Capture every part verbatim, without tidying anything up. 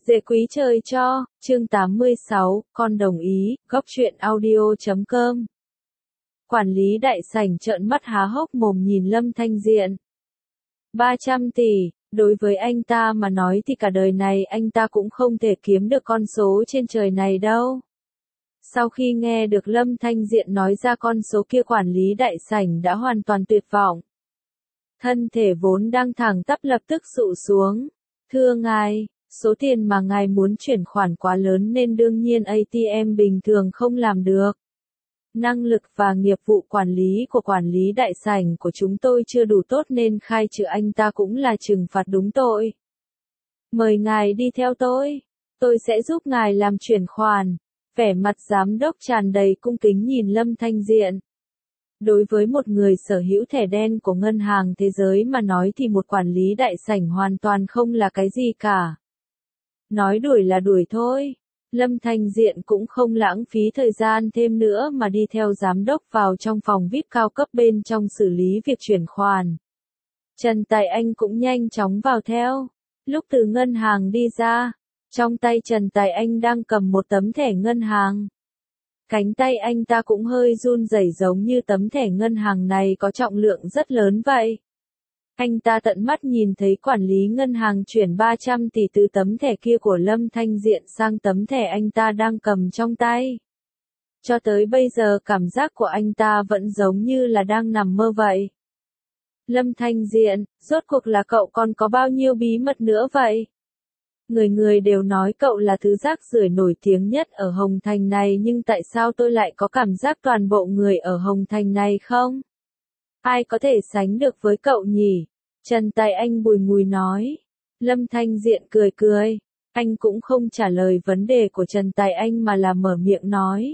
Dễ quý trời cho, chương tám mươi sáu, con đồng ý, góc truyện audio chấm com. Quản lý đại sảnh trợn mắt há hốc mồm nhìn Lâm Thanh Diện. ba trăm tỷ, đối với anh ta mà nói thì cả đời này anh ta cũng không thể kiếm được con số trên trời này đâu. Sau khi nghe được Lâm Thanh Diện nói ra con số kia, quản lý đại sảnh đã hoàn toàn tuyệt vọng. Thân thể vốn đang thẳng tắp lập tức sụ xuống. Thưa ngài, số tiền mà ngài muốn chuyển khoản quá lớn nên đương nhiên a tê em bình thường không làm được. Năng lực và nghiệp vụ quản lý của quản lý đại sảnh của chúng tôi chưa đủ tốt nên khai trừ anh ta cũng là trừng phạt đúng tội. Mời ngài đi theo tôi. Tôi sẽ giúp ngài làm chuyển khoản. Vẻ mặt giám đốc tràn đầy cung kính nhìn Lâm Thanh Diện. Đối với một người sở hữu thẻ đen của ngân hàng thế giới mà nói thì một quản lý đại sảnh hoàn toàn không là cái gì cả. Nói đuổi là đuổi thôi. Lâm Thanh Diện cũng không lãng phí thời gian thêm nữa mà đi theo giám đốc vào trong phòng vi ai pi cao cấp bên trong xử lý việc chuyển khoản. Trần Tài Anh cũng nhanh chóng vào theo. Lúc từ ngân hàng đi ra, trong tay Trần Tài Anh đang cầm một tấm thẻ ngân hàng. Cánh tay anh ta cũng hơi run rẩy giống như tấm thẻ ngân hàng này có trọng lượng rất lớn vậy. Anh ta tận mắt nhìn thấy quản lý ngân hàng chuyển ba trăm tỷ từ tấm thẻ kia của Lâm Thanh Diện sang tấm thẻ anh ta đang cầm trong tay. Cho tới bây giờ cảm giác của anh ta vẫn giống như là đang nằm mơ vậy. Lâm Thanh Diện, rốt cuộc là cậu còn có bao nhiêu bí mật nữa vậy? Người người đều nói cậu là thứ rác rưởi nổi tiếng nhất ở Hồng Thành này, nhưng tại sao tôi lại có cảm giác toàn bộ người ở Hồng Thành này không? Ai có thể sánh được với cậu nhỉ? Trần Tài Anh bùi ngùi nói. Lâm Thanh Diện cười cười. Anh cũng không trả lời vấn đề của Trần Tài Anh mà là mở miệng nói.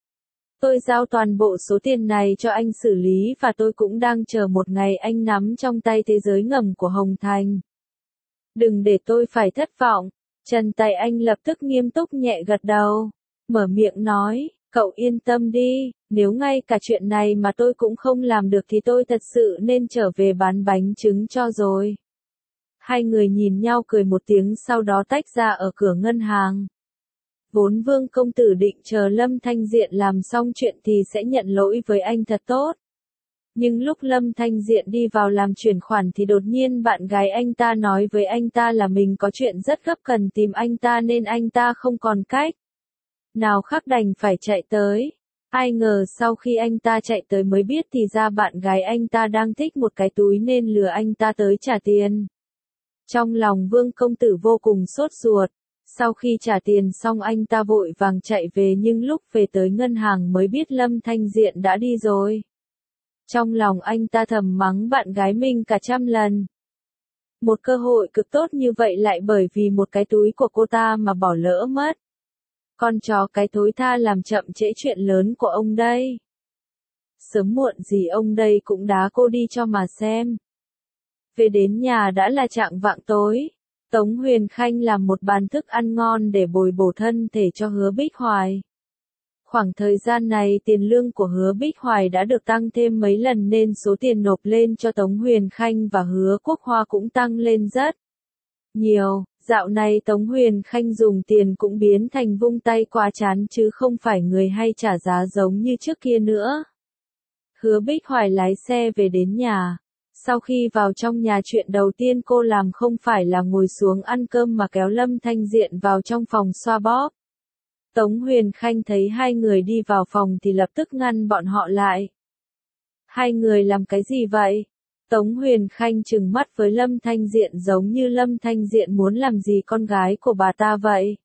Tôi giao toàn bộ số tiền này cho anh xử lý và tôi cũng đang chờ một ngày anh nắm trong tay thế giới ngầm của Hồng Thành. Đừng để tôi phải thất vọng. Trần Tài Anh lập tức nghiêm túc nhẹ gật đầu. Mở miệng nói, cậu yên tâm đi, nếu ngay cả chuyện này mà tôi cũng không làm được thì tôi thật sự nên trở về bán bánh trứng cho rồi. Hai người nhìn nhau cười một tiếng sau đó tách ra ở cửa ngân hàng. Vốn Vương công tử định chờ Lâm Thanh Diện làm xong chuyện thì sẽ nhận lỗi với anh thật tốt. Nhưng lúc Lâm Thanh Diện đi vào làm chuyển khoản thì đột nhiên bạn gái anh ta nói với anh ta là mình có chuyện rất gấp cần tìm anh ta nên anh ta không còn cách nào khác đành phải chạy tới. Ai ngờ sau khi anh ta chạy tới mới biết thì ra bạn gái anh ta đang thích một cái túi nên lừa anh ta tới trả tiền. Trong lòng Vương công tử vô cùng sốt ruột. Sau khi trả tiền xong anh ta vội vàng chạy về nhưng lúc về tới ngân hàng mới biết Lâm Thanh Diện đã đi rồi. Trong lòng anh ta thầm mắng bạn gái mình cả trăm lần. Một cơ hội cực tốt như vậy lại bởi vì một cái túi của cô ta mà bỏ lỡ mất. Con chó cái thối tha làm chậm trễ chuyện lớn của ông đây. Sớm muộn gì ông đây cũng đá cô đi cho mà xem. Về đến nhà đã là chạng vạng tối. Tống Huyền Khanh làm một bàn thức ăn ngon để bồi bổ thân thể cho Hứa Bích Hoài. Khoảng thời gian này tiền lương của Hứa Bích Hoài đã được tăng thêm mấy lần nên số tiền nộp lên cho Tống Huyền Khanh và Hứa Quốc Hoa cũng tăng lên rất nhiều. Dạo này Tống Huyền Khanh dùng tiền cũng biến thành vung tay qua chán chứ không phải người hay trả giá giống như trước kia nữa. Hứa Bích Hoài lái xe về đến nhà. Sau khi vào trong nhà chuyện đầu tiên cô làm không phải là ngồi xuống ăn cơm mà kéo Lâm Thanh Diện vào trong phòng xoa bóp. Tống Huyền Khanh thấy hai người đi vào phòng thì lập tức ngăn bọn họ lại. Hai người làm cái gì vậy? Tống Huyền Khanh trừng mắt với Lâm Thanh Diện giống như Lâm Thanh Diện muốn làm gì con gái của bà ta vậy.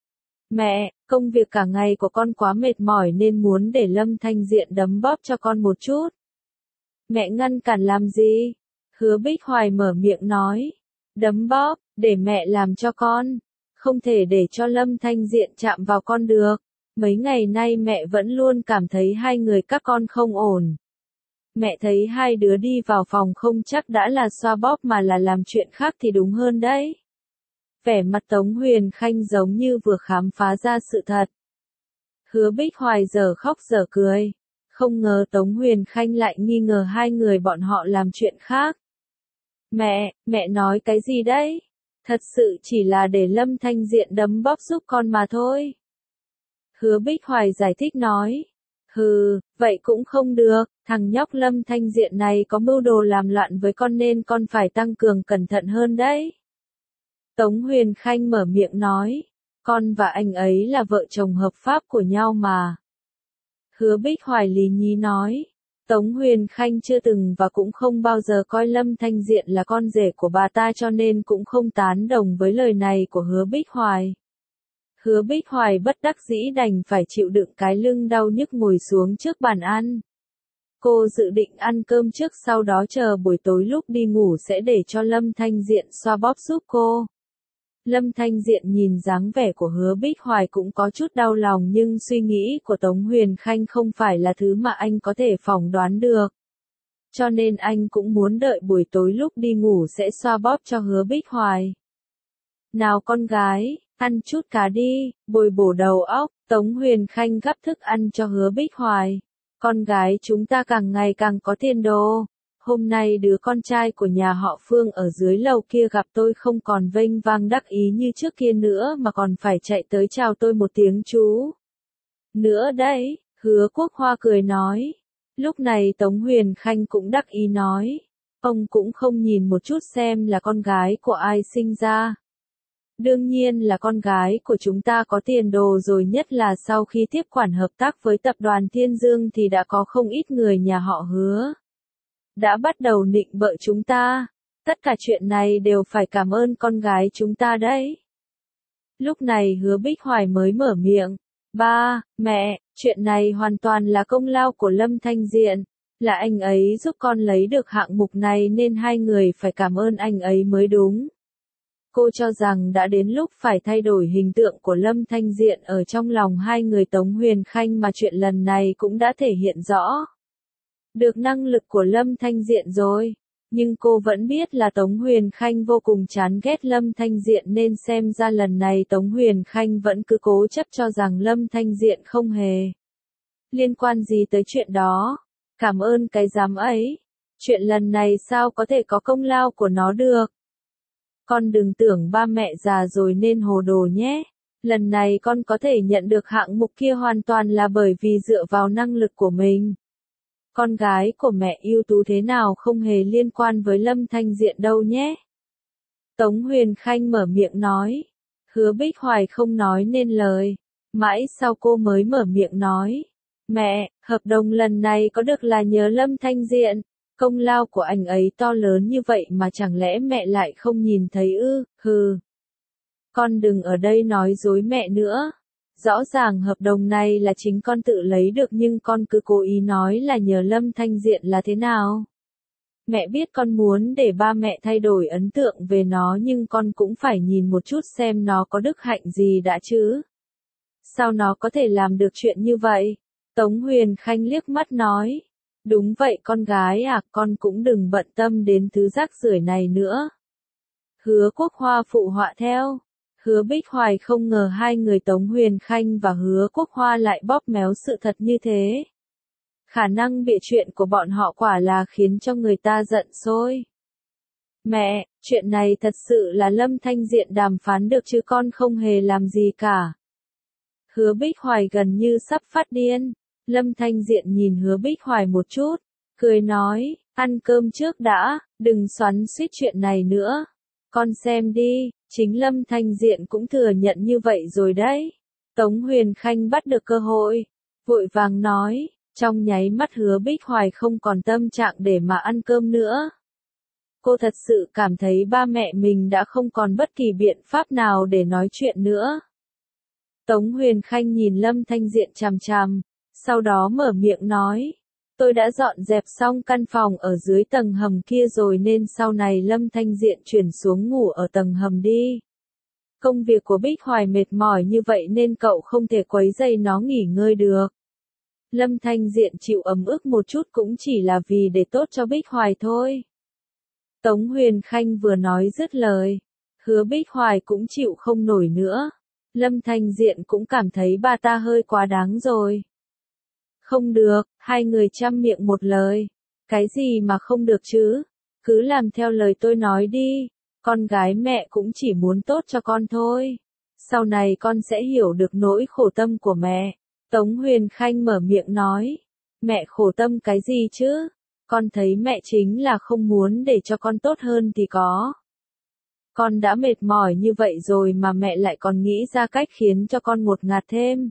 Mẹ, công việc cả ngày của con quá mệt mỏi nên muốn để Lâm Thanh Diện đấm bóp cho con một chút. Mẹ ngăn cản làm gì? Hứa Bích Hoài mở miệng nói. Đấm bóp, để mẹ làm cho con. Không thể để cho Lâm Thanh Diện chạm vào con được. Mấy ngày nay mẹ vẫn luôn cảm thấy hai người các con không ổn. Mẹ thấy hai đứa đi vào phòng không chắc đã là xoa bóp mà là làm chuyện khác thì đúng hơn đấy. Vẻ mặt Tống Huyền Khanh giống như vừa khám phá ra sự thật. Hứa Bích Hoài giờ khóc giờ cười. Không ngờ Tống Huyền Khanh lại nghi ngờ hai người bọn họ làm chuyện khác. Mẹ, mẹ nói cái gì đấy? Thật sự chỉ là để Lâm Thanh Diện đấm bóp giúp con mà thôi. Hứa Bích Hoài giải thích nói. Hừ, vậy cũng không được, thằng nhóc Lâm Thanh Diện này có mưu đồ làm loạn với con nên con phải tăng cường cẩn thận hơn đấy. Tống Huyền Khanh mở miệng nói, con và anh ấy là vợ chồng hợp pháp của nhau mà. Hứa Bích Hoài lý nhí nói, Tống Huyền Khanh chưa từng và cũng không bao giờ coi Lâm Thanh Diện là con rể của bà ta cho nên cũng không tán đồng với lời này của Hứa Bích Hoài. Hứa Bích Hoài bất đắc dĩ đành phải chịu đựng cái lưng đau nhức ngồi xuống trước bàn ăn. Cô dự định ăn cơm trước sau đó chờ buổi tối lúc đi ngủ sẽ để cho Lâm Thanh Diện xoa bóp giúp cô. Lâm Thanh Diện nhìn dáng vẻ của Hứa Bích Hoài cũng có chút đau lòng nhưng suy nghĩ của Tống Huyền Khanh không phải là thứ mà anh có thể phỏng đoán được. Cho nên anh cũng muốn đợi buổi tối lúc đi ngủ sẽ xoa bóp cho Hứa Bích Hoài. Nào con gái, ăn chút cá đi, bồi bổ đầu óc, Tống Huyền Khanh gắp thức ăn cho Hứa Bích Hoài. Con gái chúng ta càng ngày càng có tiền đồ. Hôm nay đứa con trai của nhà họ Phương ở dưới lầu kia gặp tôi không còn vênh vang đắc ý như trước kia nữa mà còn phải chạy tới chào tôi một tiếng chú. Nữa đấy, Hứa Quốc Hoa cười nói. Lúc này Tống Huyền Khanh cũng đắc ý nói. Ông cũng không nhìn một chút xem là con gái của ai sinh ra. Đương nhiên là con gái của chúng ta có tiền đồ rồi, nhất là sau khi tiếp quản hợp tác với tập đoàn Thiên Dương thì đã có không ít người nhà họ Hứa đã bắt đầu nịnh bợ chúng ta. Tất cả chuyện này đều phải cảm ơn con gái chúng ta đấy. Lúc này Hứa Bích Hoài mới mở miệng. Ba, mẹ, chuyện này hoàn toàn là công lao của Lâm Thanh Diện. Là anh ấy giúp con lấy được hạng mục này nên hai người phải cảm ơn anh ấy mới đúng. Cô cho rằng đã đến lúc phải thay đổi hình tượng của Lâm Thanh Diện ở trong lòng hai người Tống Huyền Khanh mà chuyện lần này cũng đã thể hiện rõ được năng lực của Lâm Thanh Diện rồi. Nhưng cô vẫn biết là Tống Huyền Khanh vô cùng chán ghét Lâm Thanh Diện nên xem ra lần này Tống Huyền Khanh vẫn cứ cố chấp cho rằng Lâm Thanh Diện không hề liên quan gì tới chuyện đó. Cảm ơn cái dám ấy. Chuyện lần này sao có thể có công lao của nó được. Con đừng tưởng ba mẹ già rồi nên hồ đồ nhé. Lần này con có thể nhận được hạng mục kia hoàn toàn là bởi vì dựa vào năng lực của mình. Con gái của mẹ ưu tú thế nào không hề liên quan với Lâm Thanh Diện đâu nhé. Tống Huyền Khanh mở miệng nói. Hứa Bích Hoài không nói nên lời. Mãi sau cô mới mở miệng nói. Mẹ, hợp đồng lần này có được là nhờ Lâm Thanh Diện. Công lao của anh ấy to lớn như vậy mà chẳng lẽ mẹ lại không nhìn thấy ư, hừ. Con đừng ở đây nói dối mẹ nữa. Rõ ràng hợp đồng này là chính con tự lấy được nhưng con cứ cố ý nói là nhờ Lâm Thanh Diện là thế nào. Mẹ biết con muốn để ba mẹ thay đổi ấn tượng về nó nhưng con cũng phải nhìn một chút xem nó có đức hạnh gì đã chứ. Sao nó có thể làm được chuyện như vậy? Tống Huyền Khanh liếc mắt nói. Đúng vậy con gái à, con cũng đừng bận tâm đến thứ rác rưởi này nữa. Hứa Quốc Hoa phụ họa theo. Hứa Bích Hoài không ngờ hai người Tống Huyền Khanh và Hứa Quốc Hoa lại bóp méo sự thật như thế. Khả năng bịa chuyện của bọn họ quả là khiến cho người ta giận sôi. Mẹ, chuyện này thật sự là Lâm Thanh Diện đàm phán được chứ con không hề làm gì cả. Hứa Bích Hoài gần như sắp phát điên. Lâm Thanh Diện nhìn Hứa Bích Hoài một chút, cười nói, ăn cơm trước đã, đừng xoắn xuýt chuyện này nữa. Con xem đi, chính Lâm Thanh Diện cũng thừa nhận như vậy rồi đấy. Tống Huyền Khanh bắt được cơ hội, vội vàng nói, trong nháy mắt Hứa Bích Hoài không còn tâm trạng để mà ăn cơm nữa. Cô thật sự cảm thấy ba mẹ mình đã không còn bất kỳ biện pháp nào để nói chuyện nữa. Tống Huyền Khanh nhìn Lâm Thanh Diện chằm chằm. Sau đó mở miệng nói, tôi đã dọn dẹp xong căn phòng ở dưới tầng hầm kia rồi nên sau này Lâm Thanh Diện chuyển xuống ngủ ở tầng hầm đi. Công việc của Bích Hoài mệt mỏi như vậy nên cậu không thể quấy rầy nó nghỉ ngơi được. Lâm Thanh Diện chịu ấm ức một chút cũng chỉ là vì để tốt cho Bích Hoài thôi. Tống Huyền Khanh vừa nói dứt lời, Hứa Bích Hoài cũng chịu không nổi nữa. Lâm Thanh Diện cũng cảm thấy bà ta hơi quá đáng rồi. Không được, hai người chăm miệng một lời. Cái gì mà không được chứ? Cứ làm theo lời tôi nói đi. Con gái mẹ cũng chỉ muốn tốt cho con thôi. Sau này con sẽ hiểu được nỗi khổ tâm của mẹ. Tống Huyền Khanh mở miệng nói. Mẹ khổ tâm cái gì chứ? Con thấy mẹ chính là không muốn để cho con tốt hơn thì có. Con đã mệt mỏi như vậy rồi mà mẹ lại còn nghĩ ra cách khiến cho con ngột ngạt thêm.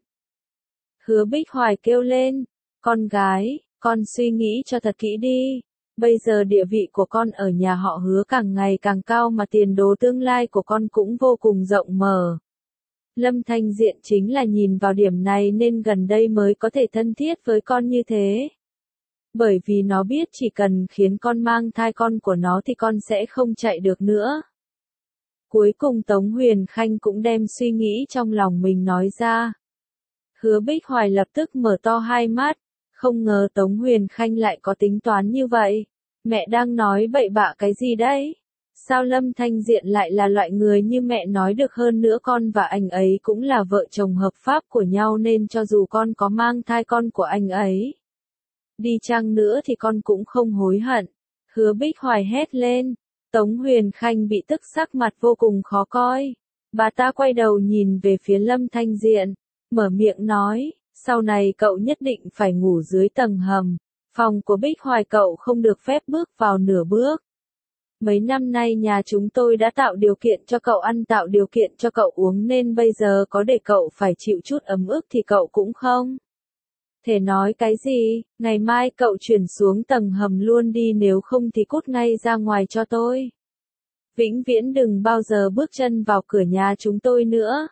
Hứa Bích Hoài kêu lên. Con gái, con suy nghĩ cho thật kỹ đi. Bây giờ địa vị của con ở nhà họ Hứa càng ngày càng cao mà tiền đồ tương lai của con cũng vô cùng rộng mở. Lâm Thanh Diện chính là nhìn vào điểm này nên gần đây mới có thể thân thiết với con như thế. Bởi vì nó biết chỉ cần khiến con mang thai con của nó thì con sẽ không chạy được nữa. Cuối cùng Tống Huyền Khanh cũng đem suy nghĩ trong lòng mình nói ra. Hứa Bích Hoài lập tức mở to hai mắt, không ngờ Tống Huyền Khanh lại có tính toán như vậy. Mẹ đang nói bậy bạ cái gì đấy? Sao Lâm Thanh Diện lại là loại người như mẹ nói được, hơn nữa con và anh ấy cũng là vợ chồng hợp pháp của nhau nên cho dù con có mang thai con của anh ấy đi chăng nữa thì con cũng không hối hận. Hứa Bích Hoài hét lên. Tống Huyền Khanh bị tức sắc mặt vô cùng khó coi. Bà ta quay đầu nhìn về phía Lâm Thanh Diện, mở miệng nói, sau này cậu nhất định phải ngủ dưới tầng hầm. Phòng của Bích Hoài cậu không được phép bước vào nửa bước. Mấy năm nay nhà chúng tôi đã tạo điều kiện cho cậu ăn, tạo điều kiện cho cậu uống nên bây giờ có để cậu phải chịu chút ấm ức thì cậu cũng không thể nói cái gì. Ngày mai cậu chuyển xuống tầng hầm luôn đi, nếu không thì cút ngay ra ngoài cho tôi. Vĩnh viễn đừng bao giờ bước chân vào cửa nhà chúng tôi nữa.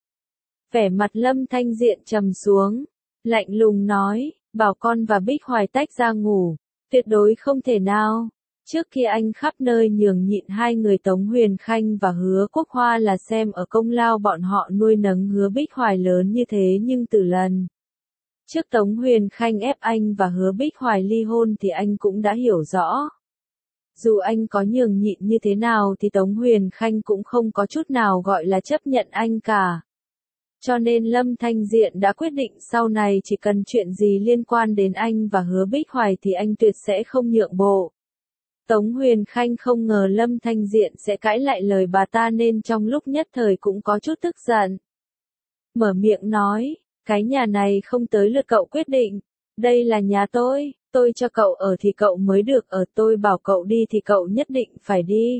Vẻ mặt Lâm Thanh Diện trầm xuống, lạnh lùng nói, bảo con và Bích Hoài tách ra ngủ, tuyệt đối không thể nào. Trước kia anh khắp nơi nhường nhịn hai người Tống Huyền Khanh và Hứa Quốc Hoa là xem ở công lao bọn họ nuôi nấng Hứa Bích Hoài lớn như thế, nhưng từ lần trước Tống Huyền Khanh ép anh và Hứa Bích Hoài ly hôn thì anh cũng đã hiểu rõ. Dù anh có nhường nhịn như thế nào thì Tống Huyền Khanh cũng không có chút nào gọi là chấp nhận anh cả. Cho nên Lâm Thanh Diện đã quyết định sau này chỉ cần chuyện gì liên quan đến anh và Hứa Bích Hoài thì anh tuyệt sẽ không nhượng bộ. Tống Huyền Khanh không ngờ Lâm Thanh Diện sẽ cãi lại lời bà ta nên trong lúc nhất thời cũng có chút tức giận. Mở miệng nói, cái nhà này không tới lượt cậu quyết định, đây là nhà tôi, tôi cho cậu ở thì cậu mới được ở, tôi bảo cậu đi thì cậu nhất định phải đi.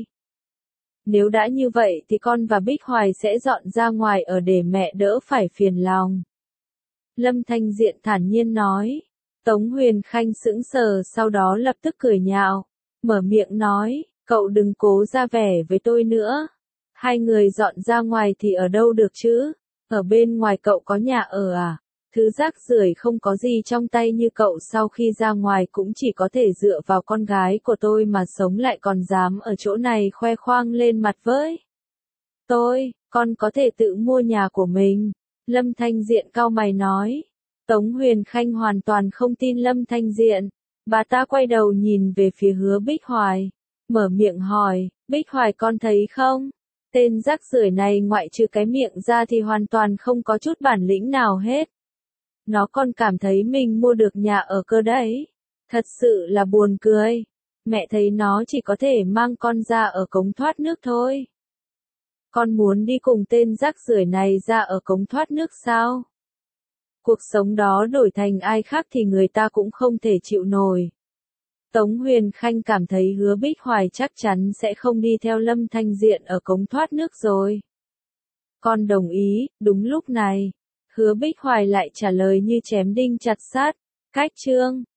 Nếu đã như vậy thì con và Bích Hoài sẽ dọn ra ngoài ở để mẹ đỡ phải phiền lòng. Lâm Thanh Diện thản nhiên nói. Tống Huyền Khanh sững sờ sau đó lập tức cười nhạo. Mở miệng nói, cậu đừng cố ra vẻ với tôi nữa. Hai người dọn ra ngoài thì ở đâu được chứ? Ở bên ngoài cậu có nhà ở à? Thứ rác rưởi không có gì trong tay như cậu sau khi ra ngoài cũng chỉ có thể dựa vào con gái của tôi mà sống, lại còn dám ở chỗ này khoe khoang lên mặt với tôi, con có thể tự mua nhà của mình. Lâm Thanh Diện cau mày nói. Tống Huyền Khanh hoàn toàn không tin Lâm Thanh Diện. Bà ta quay đầu nhìn về phía Hứa Bích Hoài, mở miệng hỏi, Bích Hoài con thấy không? Tên rác rưởi này ngoại trừ cái miệng ra thì hoàn toàn không có chút bản lĩnh nào hết. Nó còn cảm thấy mình mua được nhà ở cơ đấy. Thật sự là buồn cười. Mẹ thấy nó chỉ có thể mang con ra ở cống thoát nước thôi. Con muốn đi cùng tên rác rưởi này ra ở cống thoát nước sao? Cuộc sống đó đổi thành ai khác thì người ta cũng không thể chịu nổi. Tống Huyền Khanh cảm thấy Hứa Bích Hoài chắc chắn sẽ không đi theo Lâm Thanh Diện ở cống thoát nước rồi. Con đồng ý. Đúng lúc này, Hứa Bích Hoài lại trả lời như chém đinh chặt sắt. Cách chương